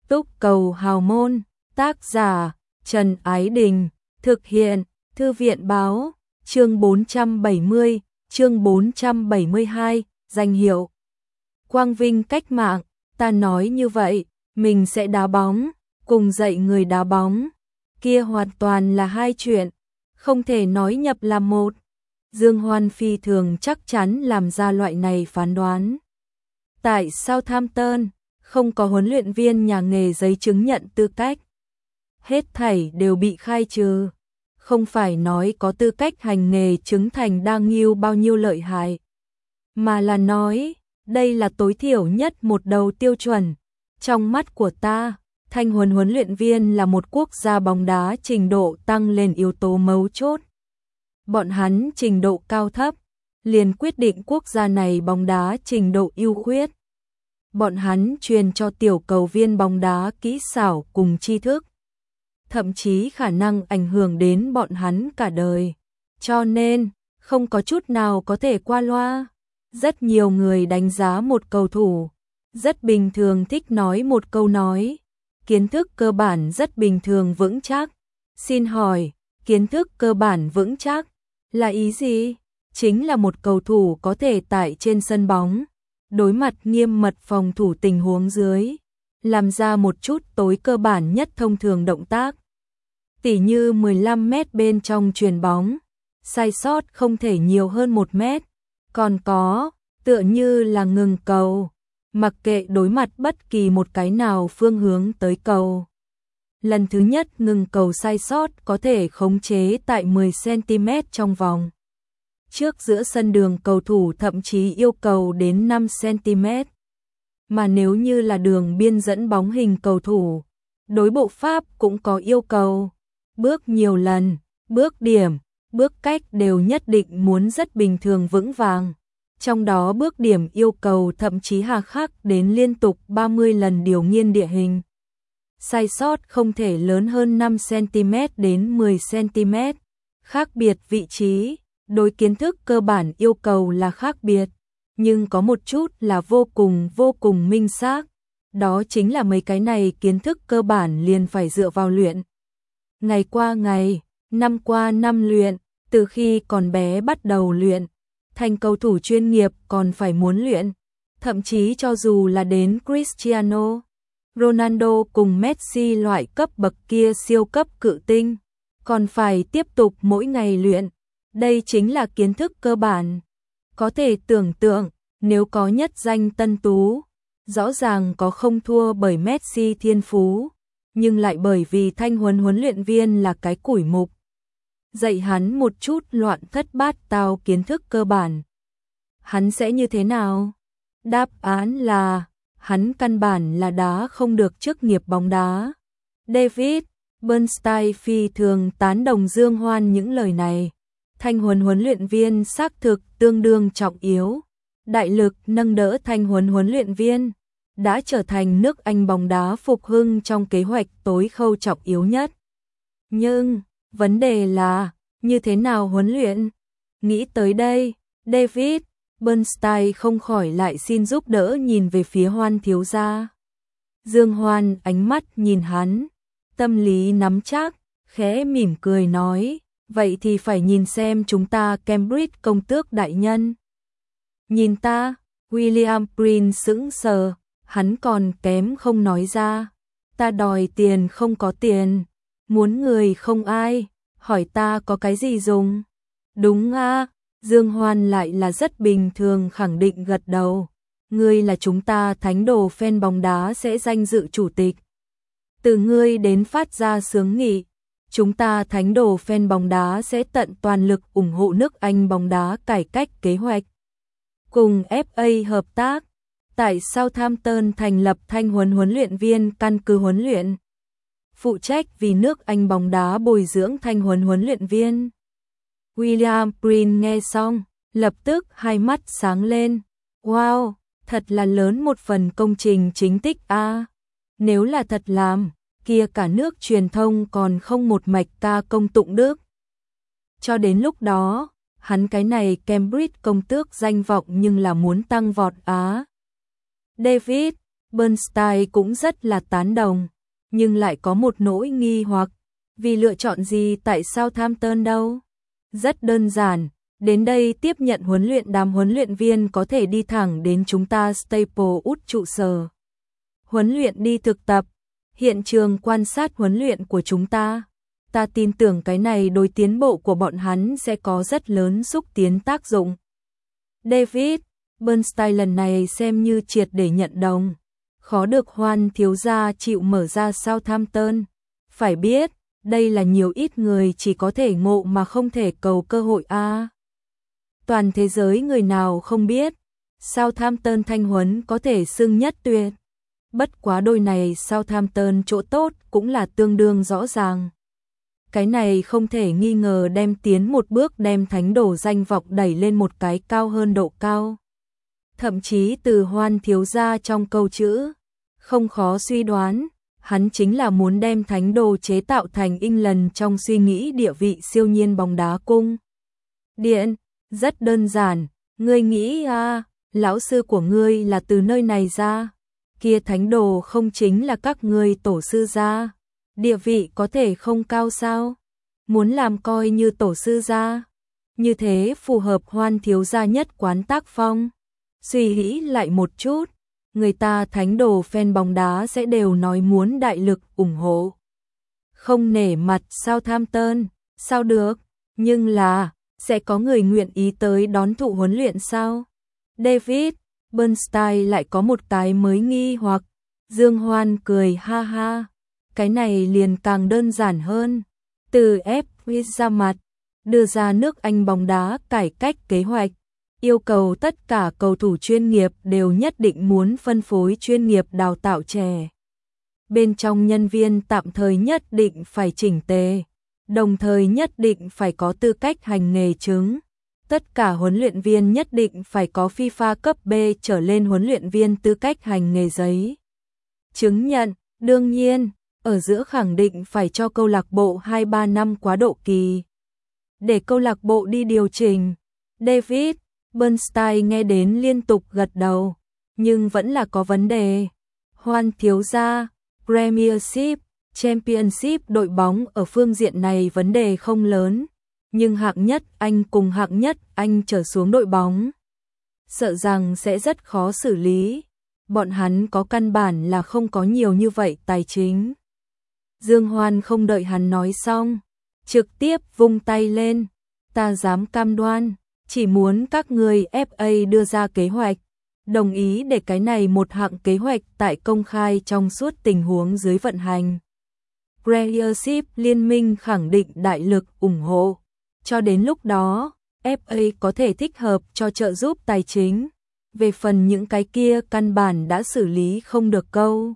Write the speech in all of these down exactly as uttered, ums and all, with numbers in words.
Túc cầu hào môn, tác giả Trần Ái Đình, thực hiện Thư viện Báo, chương bốn trăm bảy mươi, chương bốn trăm bảy mươi hai, danh hiệu Quang Vinh cách mạng. Ta nói như vậy, mình sẽ đá bóng, cùng dạy người đá bóng, kia hoàn toàn là hai chuyện, không thể nói nhập làm một. Dương Hoan phi thường chắc chắn làm ra loại này phán đoán. Tại Southampton, không có huấn luyện viên nhà nghề giấy chứng nhận tư cách. Hết thảy đều bị khai trừ. Không phải nói có tư cách hành nghề chứng thành đang nghiêu bao nhiêu lợi hại, mà là nói, đây là tối thiểu nhất một đầu tiêu chuẩn. Trong mắt của ta, Thanh Huấn huấn luyện viên là một quốc gia bóng đá trình độ tăng lên yếu tố mấu chốt. Bọn hắn trình độ cao thấp, liền quyết định quốc gia này bóng đá trình độ ưu khuyết. Bọn hắn truyền cho tiểu cầu viên bóng đá kỹ xảo cùng tri thức, thậm chí khả năng ảnh hưởng đến bọn hắn cả đời. Cho nên, không có chút nào có thể qua loa. Rất nhiều người đánh giá một cầu thủ, rất bình thường thích nói một câu nói, kiến thức cơ bản rất bình thường vững chắc. Xin hỏi, kiến thức cơ bản vững chắc là ý gì? Chính là một cầu thủ có thể tại trên sân bóng, đối mặt nghiêm mật phòng thủ tình huống dưới, làm ra một chút tối cơ bản nhất thông thường động tác. Tỉ như mười lăm mét bên trong chuyền bóng, sai sót không thể nhiều hơn một mét. Còn có, tựa như là ngừng cầu, mặc kệ đối mặt bất kỳ một cái nào phương hướng tới cầu. Lần thứ nhất ngừng cầu sai sót có thể khống chế tại mười xăng-ti-mét trong vòng. Trước giữa sân đường cầu thủ thậm chí yêu cầu đến năm xăng-ti-mét. Mà nếu như là đường biên dẫn bóng hình cầu thủ, đối bộ pháp cũng có yêu cầu. Bước nhiều lần, bước điểm, bước cách đều nhất định muốn rất bình thường vững vàng. Trong đó bước điểm yêu cầu thậm chí hà khắc đến liên tục ba mươi lần điều nghiên địa hình. Sai sót không thể lớn hơn năm xăng-ti-mét đến mười xăng-ti-mét. Khác biệt vị trí, đối kiến thức cơ bản yêu cầu là khác biệt, nhưng có một chút là vô cùng vô cùng minh xác. Đó chính là mấy cái này kiến thức cơ bản liền phải dựa vào luyện. Ngày qua ngày, năm qua năm luyện, từ khi còn bé bắt đầu luyện, thành cầu thủ chuyên nghiệp còn phải muốn luyện. Thậm chí cho dù là đến Cristiano Ronaldo cùng Messi loại cấp bậc kia siêu cấp cự tinh, còn phải tiếp tục mỗi ngày luyện. Đây chính là kiến thức cơ bản. Có thể tưởng tượng, nếu có nhất danh tân tú, rõ ràng có không thua bởi Messi thiên phú, nhưng lại bởi vì Thanh Huấn huấn luyện viên là cái củi mục, dạy hắn một chút loạn thất bát tao kiến thức cơ bản, hắn sẽ như thế nào? Đáp án là, hắn căn bản là đá không được chức nghiệp bóng đá. David Bernstein phi thường tán đồng Dương Hoan những lời này. Thanh Huấn huấn luyện viên xác thực tương đương trọng yếu. Đại lực nâng đỡ Thanh Huấn huấn luyện viên đã trở thành nước Anh bóng đá phục hưng trong kế hoạch tối khâu trọng yếu nhất. Nhưng, vấn đề là, như thế nào huấn luyện? Nghĩ tới đây, David Bernstein không khỏi lại xin giúp đỡ nhìn về phía Hoan thiếu gia. Dương Hoan ánh mắt nhìn hắn, tâm lý nắm chắc, khẽ mỉm cười nói, vậy thì phải nhìn xem chúng ta Cambridge công tước đại nhân. Nhìn ta, William Prince sững sờ, hắn còn kém không nói ra. Ta đòi tiền không có tiền, muốn người không ai, hỏi ta có cái gì dùng. Đúng à, Dương Hoan lại là rất bình thường khẳng định gật đầu. Ngươi là chúng ta thánh đồ fan bóng đá sẽ danh dự chủ tịch. Từ ngươi đến phát ra sướng nghị, chúng ta thánh đồ fan bóng đá sẽ tận toàn lực ủng hộ nước Anh bóng đá cải cách kế hoạch. Cùng ép a hợp tác, tại Southampton thành lập Thanh Huấn huấn luyện viên căn cứ huấn luyện, phụ trách vì nước Anh bóng đá bồi dưỡng Thanh Huấn huấn luyện viên. William Prince nghe xong, lập tức hai mắt sáng lên. Wow, thật là lớn một phần công trình chính tích a. À. Nếu là thật làm, kia cả nước truyền thông còn không một mạch ca công tụng đức. Cho đến lúc đó, hắn cái này Cambridge công tước danh vọng nhưng là muốn tăng vọt á. David Bernstein cũng rất là tán đồng, nhưng lại có một nỗi nghi hoặc, vì lựa chọn gì tại Southampton đâu? Rất đơn giản, đến đây tiếp nhận huấn luyện đám huấn luyện viên có thể đi thẳng đến chúng ta Staplewood trụ sở. Huấn luyện đi thực tập, hiện trường quan sát huấn luyện của chúng ta. Ta tin tưởng cái này đối tiến bộ của bọn hắn sẽ có rất lớn xúc tiến tác dụng. David, Bernstein lần này xem như triệt để nhận đồng. Khó được Hoan thiếu gia chịu mở ra Southampton. Phải biết, đây là nhiều ít người chỉ có thể ngộ mà không thể cầu cơ hội a. À, toàn thế giới người nào không biết, Southampton thanh huấn có thể xưng nhất tuyệt. Bất quá đôi này Southampton chỗ tốt cũng là tương đương rõ ràng. Cái này không thể nghi ngờ đem tiến một bước đem thánh đồ danh vọng đẩy lên một cái cao hơn độ cao. Thậm chí từ Hoan thiếu gia trong câu chữ, không khó suy đoán, hắn chính là muốn đem thánh đồ chế tạo thành England trong suy nghĩ địa vị siêu nhiên bóng đá cung. Điện, rất đơn giản, ngươi nghĩ à, lão sư của ngươi là từ nơi này ra, kia thánh đồ không chính là các ngươi tổ sư ra, địa vị có thể không cao sao? Muốn làm coi như tổ sư ra, như thế phù hợp Hoan thiếu gia nhất quán tác phong. Suy nghĩ lại một chút, người ta thánh đồ fan bóng đá sẽ đều nói muốn đại lực ủng hộ. Không nể mặt Southampton, sao được, nhưng là, sẽ có người nguyện ý tới đón thụ huấn luyện sao? David, Bernstein lại có một cái mới nghi hoặc, Dương Hoan cười ha ha, cái này liền càng đơn giản hơn. Từ ép ra mặt, đưa ra nước Anh bóng đá cải cách kế hoạch, yêu cầu tất cả cầu thủ chuyên nghiệp đều nhất định muốn phân phối chuyên nghiệp đào tạo trẻ. Bên trong nhân viên tạm thời nhất định phải chỉnh tề, đồng thời nhất định phải có tư cách hành nghề chứng. Tất cả huấn luyện viên nhất định phải có FIFA cấp B trở lên huấn luyện viên tư cách hành nghề giấy chứng nhận, đương nhiên, ở giữa khẳng định phải cho câu lạc bộ hai ba năm quá độ kỳ. Để câu lạc bộ đi điều chỉnh. David, Bernstein nghe đến liên tục gật đầu, nhưng vẫn là có vấn đề. Hoan thiếu gia, Premiership, Championship đội bóng ở phương diện này vấn đề không lớn, nhưng hạng nhất Anh cùng hạng nhất Anh trở xuống đội bóng, sợ rằng sẽ rất khó xử lý. Bọn hắn có căn bản là không có nhiều như vậy tài chính. Dương Hoan không đợi hắn nói xong, trực tiếp vung tay lên, ta dám cam đoan, chỉ muốn các người ép a đưa ra kế hoạch, đồng ý để cái này một hạng kế hoạch tại công khai trong suốt tình huống dưới vận hành. Premiership liên minh khẳng định đại lực ủng hộ, cho đến lúc đó, ép a có thể thích hợp cho trợ giúp tài chính, về phần những cái kia căn bản đã xử lý không được câu.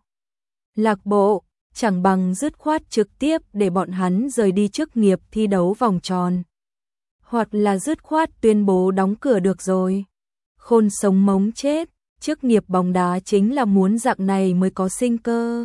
Lạc bộ, chẳng bằng dứt khoát trực tiếp để bọn hắn rời đi chức nghiệp thi đấu vòng tròn. Hoặc là dứt khoát tuyên bố đóng cửa được rồi. Khôn sống mống chết, chức nghiệp bóng đá chính là muốn dạng này mới có sinh cơ.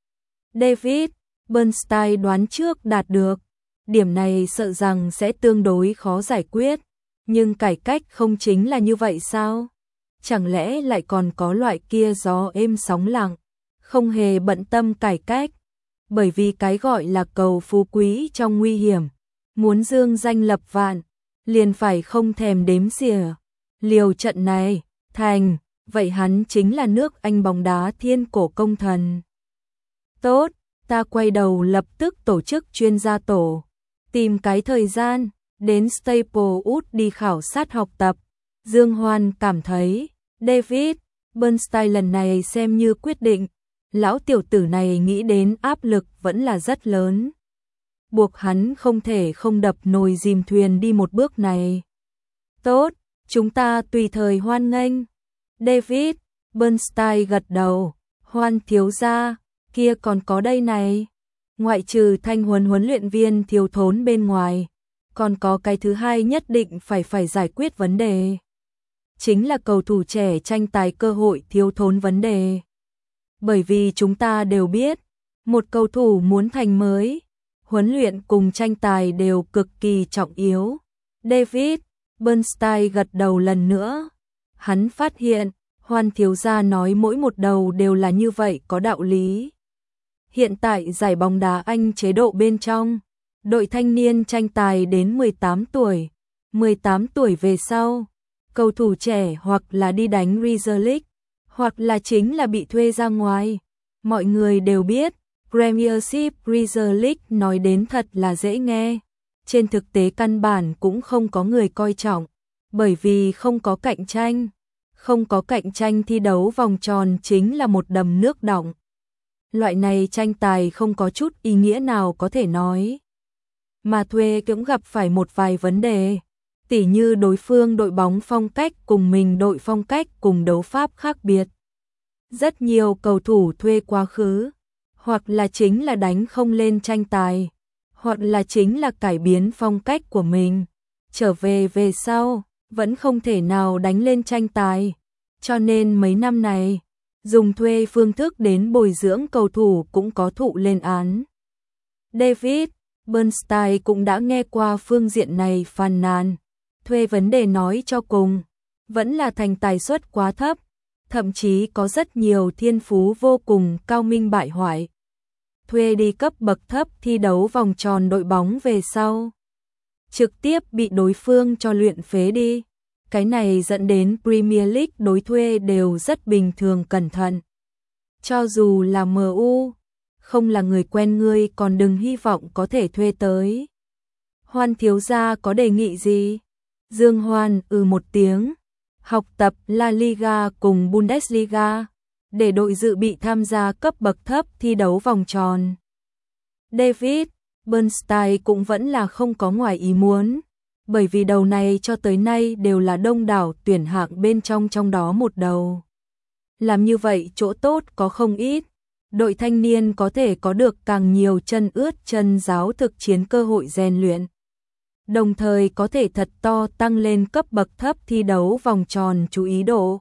David, Bernstein đoán trước đạt được. Điểm này sợ rằng sẽ tương đối khó giải quyết. Nhưng cải cách không chính là như vậy sao? Chẳng lẽ lại còn có loại kia gió êm sóng lặng, không hề bận tâm cải cách? Bởi vì cái gọi là cầu phú quý trong nguy hiểm, muốn dương danh lập vạn, liền phải không thèm đếm xỉa. Liều trận này, thành, vậy hắn chính là nước Anh bóng đá thiên cổ công thần. Tốt, ta quay đầu lập tức tổ chức chuyên gia tổ, tìm cái thời gian, đến Staplewood đi khảo sát học tập. Dương Hoan cảm thấy, David, Bernstein lần này xem như quyết định, lão tiểu tử này nghĩ đến áp lực vẫn là rất lớn. Buộc hắn không thể không đập nồi dìm thuyền đi một bước này. Tốt, chúng ta tùy thời hoan nghênh. David, Bernstein gật đầu, Hoan thiếu gia, kia còn có đây này. Ngoại trừ thanh huấn huấn luyện viên thiếu thốn bên ngoài, còn có cái thứ hai nhất định phải phải giải quyết vấn đề. Chính là cầu thủ trẻ tranh tài cơ hội thiếu thốn vấn đề. Bởi vì chúng ta đều biết, một cầu thủ muốn thành mới, huấn luyện cùng tranh tài đều cực kỳ trọng yếu. David, Bernstein gật đầu lần nữa. Hắn phát hiện, Hoan thiếu gia nói mỗi một đầu đều là như vậy có đạo lý. Hiện tại giải bóng đá Anh chế độ bên trong, đội thanh niên tranh tài đến mười tám tuổi, mười tám tuổi về sau, cầu thủ trẻ hoặc là đi đánh Premier League, hoặc là chính là bị thuê ra ngoài. Mọi người đều biết, Premiership Premier League nói đến thật là dễ nghe, trên thực tế căn bản cũng không có người coi trọng, bởi vì không có cạnh tranh. Không có cạnh tranh thi đấu vòng tròn chính là một đầm nước đọng. Loại này tranh tài không có chút ý nghĩa nào có thể nói. Mà thuê cũng gặp phải một vài vấn đề, tỉ như đối phương đội bóng phong cách cùng mình đội phong cách cùng đấu pháp khác biệt. Rất nhiều cầu thủ thuê quá khứ, hoặc là chính là đánh không lên tranh tài, hoặc là chính là cải biến phong cách của mình. Trở về về sau, vẫn không thể nào đánh lên tranh tài. Cho nên mấy năm này, dùng thuê phương thức đến bồi dưỡng cầu thủ cũng có thụ lên án. David Bernstein cũng đã nghe qua phương diện này phàn nàn. Thuê vấn đề nói cho cùng, vẫn là thành tài suất quá thấp, thậm chí có rất nhiều thiên phú vô cùng cao minh bại hoại. Thuê đi cấp bậc thấp thi đấu vòng tròn đội bóng về sau, trực tiếp bị đối phương cho luyện phế đi. Cái này dẫn đến Premier League đối thuê đều rất bình thường cẩn thận. Cho dù là em u, không là người quen ngươi còn đừng hy vọng có thể thuê tới. Hoan thiếu gia có đề nghị gì? Dương Hoan ừ một tiếng, học tập La Liga cùng Bundesliga, để đội dự bị tham gia cấp bậc thấp thi đấu vòng tròn. David Bernstein cũng vẫn là không có ngoài ý muốn, bởi vì đầu này cho tới nay đều là đông đảo tuyển hạng bên trong trong đó một đầu. Làm như vậy chỗ tốt có không ít, đội thanh niên có thể có được càng nhiều chân ướt chân giáo thực chiến cơ hội rèn luyện. Đồng thời có thể thật to tăng lên cấp bậc thấp thi đấu vòng tròn chú ý độ.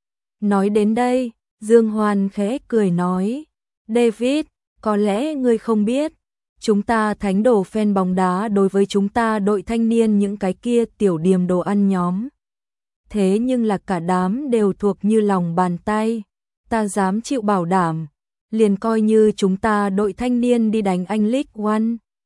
Nói đến đây, Dương Hoan khẽ cười nói, David, có lẽ ngươi không biết, chúng ta thánh đồ fan bóng đá đối với chúng ta đội thanh niên những cái kia tiểu điểm đồ ăn nhóm. Thế nhưng là cả đám đều thuộc như lòng bàn tay, ta dám chịu bảo đảm, liền coi như chúng ta đội thanh niên đi đánh Anh League One.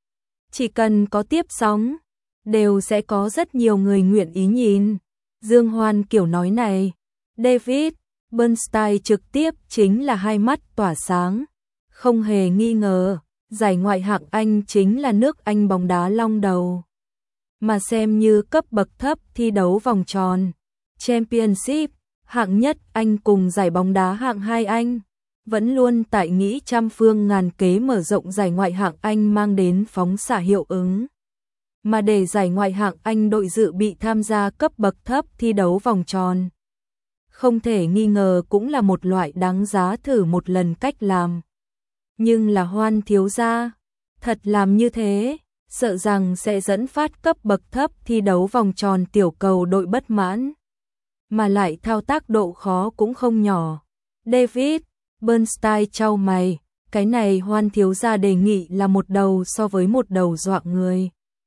Chỉ cần có tiếp sóng, đều sẽ có rất nhiều người nguyện ý nhìn. Dương Hoan kiểu nói này, David Bernstein trực tiếp chính là hai mắt tỏa sáng, không hề nghi ngờ. Giải ngoại hạng Anh chính là nước Anh bóng đá long đầu. Mà xem như cấp bậc thấp thi đấu vòng tròn, Championship, hạng nhất Anh cùng giải bóng đá hạng hai Anh, vẫn luôn tại nghĩ trăm phương ngàn kế mở rộng giải ngoại hạng Anh mang đến phóng xạ hiệu ứng. Mà để giải ngoại hạng Anh đội dự bị tham gia cấp bậc thấp thi đấu vòng tròn, không thể nghi ngờ cũng là một loại đáng giá thử một lần cách làm. Nhưng là Hoan thiếu gia, thật làm như thế, sợ rằng sẽ dẫn phát cấp bậc thấp thi đấu vòng tròn tiểu cầu đội bất mãn. Mà lại thao tác độ khó cũng không nhỏ. David Bernstein chau mày, cái này Hoan thiếu gia đề nghị là một đầu so với một đầu dọa người.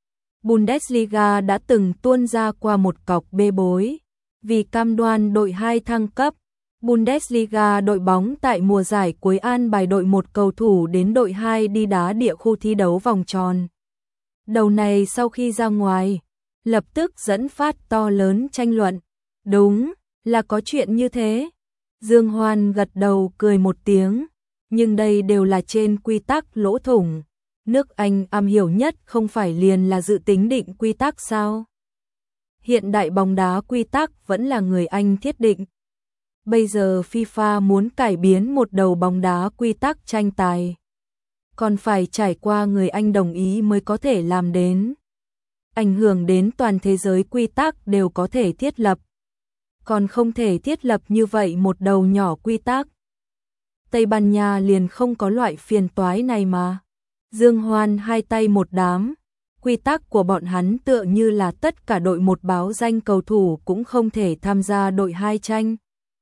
Bundesliga đã từng tuôn ra qua một cọc bê bối, vì cam đoan đội hai thăng cấp. Bundesliga đội bóng tại mùa giải cuối an bài đội một cầu thủ đến đội hai đi đá địa khu thi đấu vòng tròn. Đầu này sau khi ra ngoài, lập tức dẫn phát to lớn tranh luận. Đúng, là có chuyện như thế. Dương Hoan gật đầu cười một tiếng, nhưng đây đều là trên quy tắc lỗ thủng. Nước Anh am hiểu nhất không phải liền là dự tính định quy tắc sao? Hiện đại bóng đá quy tắc vẫn là người Anh thiết định. Bây giờ FIFA muốn cải biến một đầu bóng đá quy tắc tranh tài, còn phải trải qua người Anh đồng ý mới có thể làm đến. Ảnh hưởng đến toàn thế giới quy tắc đều có thể thiết lập, còn không thể thiết lập như vậy một đầu nhỏ quy tắc. Tây Ban Nha liền không có loại phiền toái này mà. Dương Hoan hai tay một đám, quy tắc của bọn hắn tựa như là tất cả đội một báo danh cầu thủ cũng không thể tham gia đội hai tranh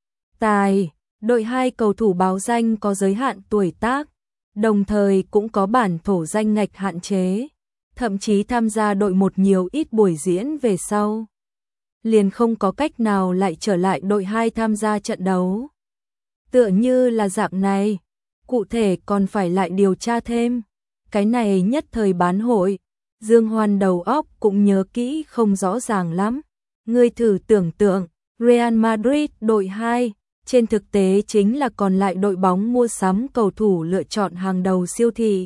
tài, đội hai cầu thủ báo danh có giới hạn tuổi tác, đồng thời cũng có bản thổ danh ngạch hạn chế, thậm chí tham gia đội một nhiều ít buổi diễn về sau. liền không có cách nào lại trở lại đội hai tham gia trận đấu. Tựa như là dạng này, cụ thể còn phải lại điều tra thêm. Cái này nhất thời bán hội, Dương Hoan đầu óc cũng nhớ kỹ không rõ ràng lắm. Ngươi thử tưởng tượng, Real Madrid đội hai, trên thực tế chính là còn lại đội bóng mua sắm cầu thủ lựa chọn hàng đầu siêu thị.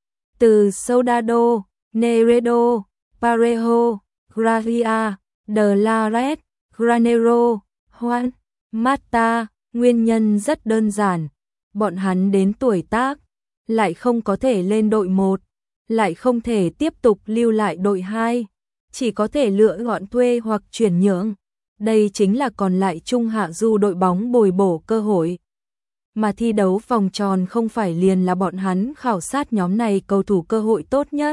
Từ Soldado, Negredo, Parejo, Gracia, De La Red, Granero, Juan, Mata, nguyên nhân rất đơn giản. Bọn hắn đến tuổi tác, lại không có thể lên đội một, lại không thể tiếp tục lưu lại đội hai, chỉ có thể lựa chọn thuê hoặc chuyển nhượng. Đây chính là còn lại trung hạ du đội bóng bồi bổ cơ hội. Mà thi đấu vòng tròn không phải liền là bọn hắn khảo sát nhóm này cầu thủ cơ hội tốt nhất.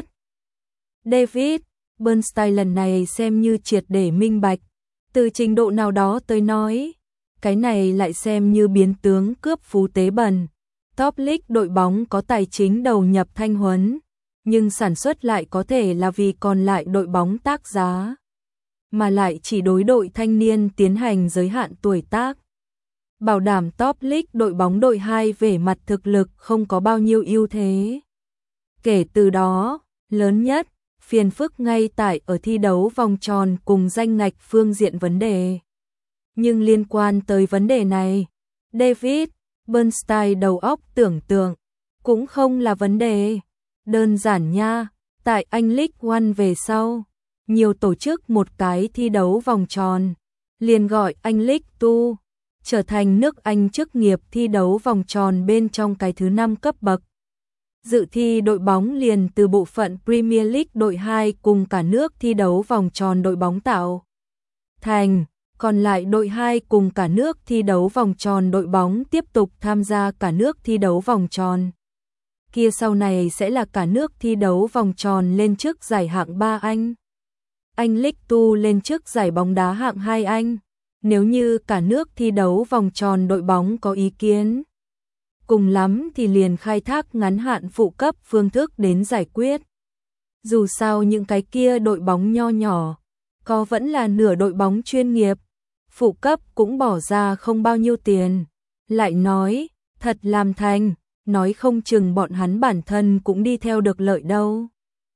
David Bernstein lần này xem như triệt để minh bạch, từ trình độ nào đó tới nói, cái này lại xem như biến tướng cướp phú tế bần. Top League đội bóng có tài chính đầu nhập thanh huấn, nhưng sản xuất lại có thể là vì còn lại đội bóng tác giá, mà lại chỉ đối đội thanh niên tiến hành giới hạn tuổi tác. Bảo đảm Top League đội bóng đội hai về mặt thực lực không có bao nhiêu ưu thế. Kể từ đó, lớn nhất, phiền phức ngay tại ở thi đấu vòng tròn cùng danh ngạch phương diện vấn đề. Nhưng liên quan tới vấn đề này, David Bernstein đầu óc tưởng tượng, cũng không là vấn đề. Đơn giản nha, tại Anh League One về sau, nhiều tổ chức một cái thi đấu vòng tròn, liền gọi Anh League Two, trở thành nước Anh chức nghiệp thi đấu vòng tròn bên trong cái thứ năm cấp bậc. Dự thi đội bóng liền từ bộ phận Premier League đội hai cùng cả nước thi đấu vòng tròn đội bóng tạo thành, còn lại đội hai cùng cả nước thi đấu vòng tròn đội bóng tiếp tục tham gia cả nước thi đấu vòng tròn. Kia sau này sẽ là cả nước thi đấu vòng tròn lên chức giải hạng ba Anh. Anh League Two lên chức giải bóng đá hạng hai Anh. Nếu như cả nước thi đấu vòng tròn đội bóng có ý kiến, cùng lắm thì liền khai thác ngắn hạn phụ cấp phương thức đến giải quyết. Dù sao những cái kia đội bóng nho nhỏ, có vẫn là nửa đội bóng chuyên nghiệp, phụ cấp cũng bỏ ra không bao nhiêu tiền. Lại nói, thật làm thành, nói không chừng bọn hắn bản thân cũng đi theo được lợi đâu.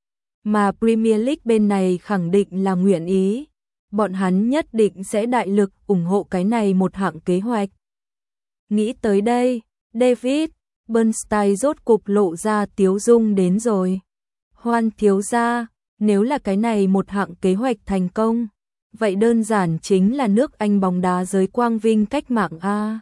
Mà Premier League bên này khẳng định là nguyện ý, bọn hắn nhất định sẽ đại lực ủng hộ cái này một hạng kế hoạch. Nghĩ tới đây, David Bernstein rốt cục lộ ra tiếu dung đến rồi. Hoan thiếu gia, nếu là cái này một hạng kế hoạch thành công, vậy đơn giản chính là nước Anh bóng đá giới quang vinh cách mạng a.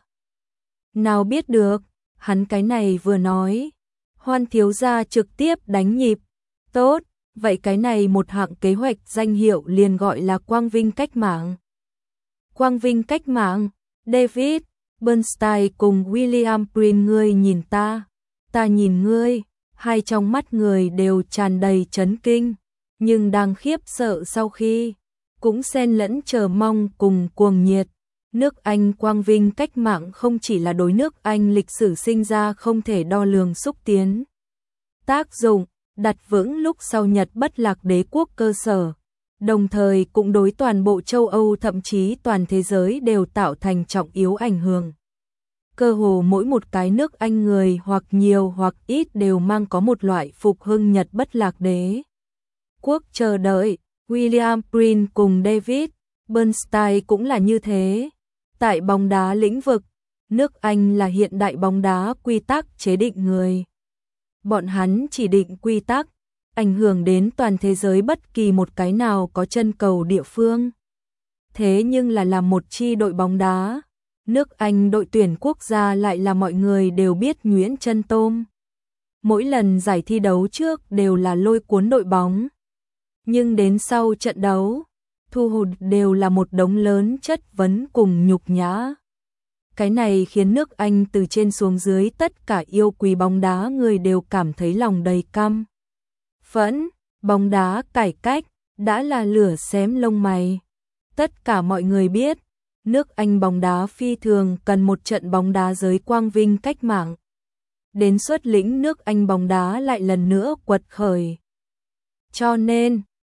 Nào biết được, hắn cái này vừa nói, Hoan thiếu gia trực tiếp đánh nhịp. Tốt, vậy cái này một hạng kế hoạch danh hiệu liền gọi là quang vinh cách mạng. Quang vinh cách mạng, David Bernstein cùng William Prin, ngươi nhìn ta, ta nhìn ngươi, hai trong mắt người đều tràn đầy chấn kinh, nhưng đang khiếp sợ sau khi, cũng xen lẫn chờ mong cùng cuồng nhiệt. Nước Anh quang vinh cách mạng không chỉ là đối nước Anh lịch sử sinh ra không thể đo lường xúc tiến tác dụng, đặt vững lúc sau Nhật bất lạc đế quốc cơ sở, đồng thời cũng đối toàn bộ châu Âu thậm chí toàn thế giới đều tạo thành trọng yếu ảnh hưởng. Cơ hồ mỗi một cái nước Anh người hoặc nhiều hoặc ít đều mang có một loại phục hưng Nhật bất lạc đế quốc chờ đợi. William Prin cùng David Bernstein cũng là như thế. Tại bóng đá lĩnh vực, nước Anh là hiện đại bóng đá quy tắc chế định người. Bọn hắn chỉ định quy tắc, ảnh hưởng đến toàn thế giới bất kỳ một cái nào có chân cầu địa phương. Thế nhưng là làm một chi đội bóng đá, nước Anh đội tuyển quốc gia lại là mọi người đều biết nhuyễn chân tôm. Mỗi lần giải thi đấu trước đều là lôi cuốn đội bóng. Nhưng đến sau trận đấu, thu hút đều là một đống lớn chất vấn cùng nhục nhã. Cái này khiến nước Anh từ trên xuống dưới tất cả yêu quý bóng đá người đều cảm thấy lòng đầy căm phẫn. Bóng đá cải cách đã là lửa xém lông mày. Tất cả mọi người biết, nước Anh bóng đá phi thường cần một trận bóng đá giới quang vinh cách mạng. Đến xuất lĩnh nước Anh bóng đá lại lần nữa quật khởi. Cho nên,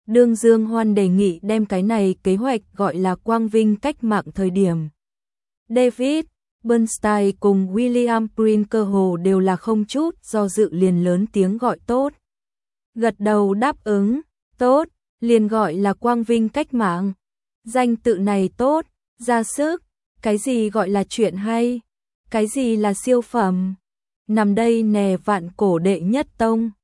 Đương Dương Hoan đề nghị đem cái này kế hoạch gọi là quang vinh cách mạng thời điểm. David Bernstein cùng William Prince cơ hồ đều là không chút do dự liền lớn tiếng gọi tốt. Gật đầu đáp ứng, tốt, liền gọi là quang vinh cách mạng. Danh tự này tốt, ra sức, cái gì gọi là chuyện hay, cái gì là siêu phẩm. Nằm đây nè vạn cổ đệ nhất tông.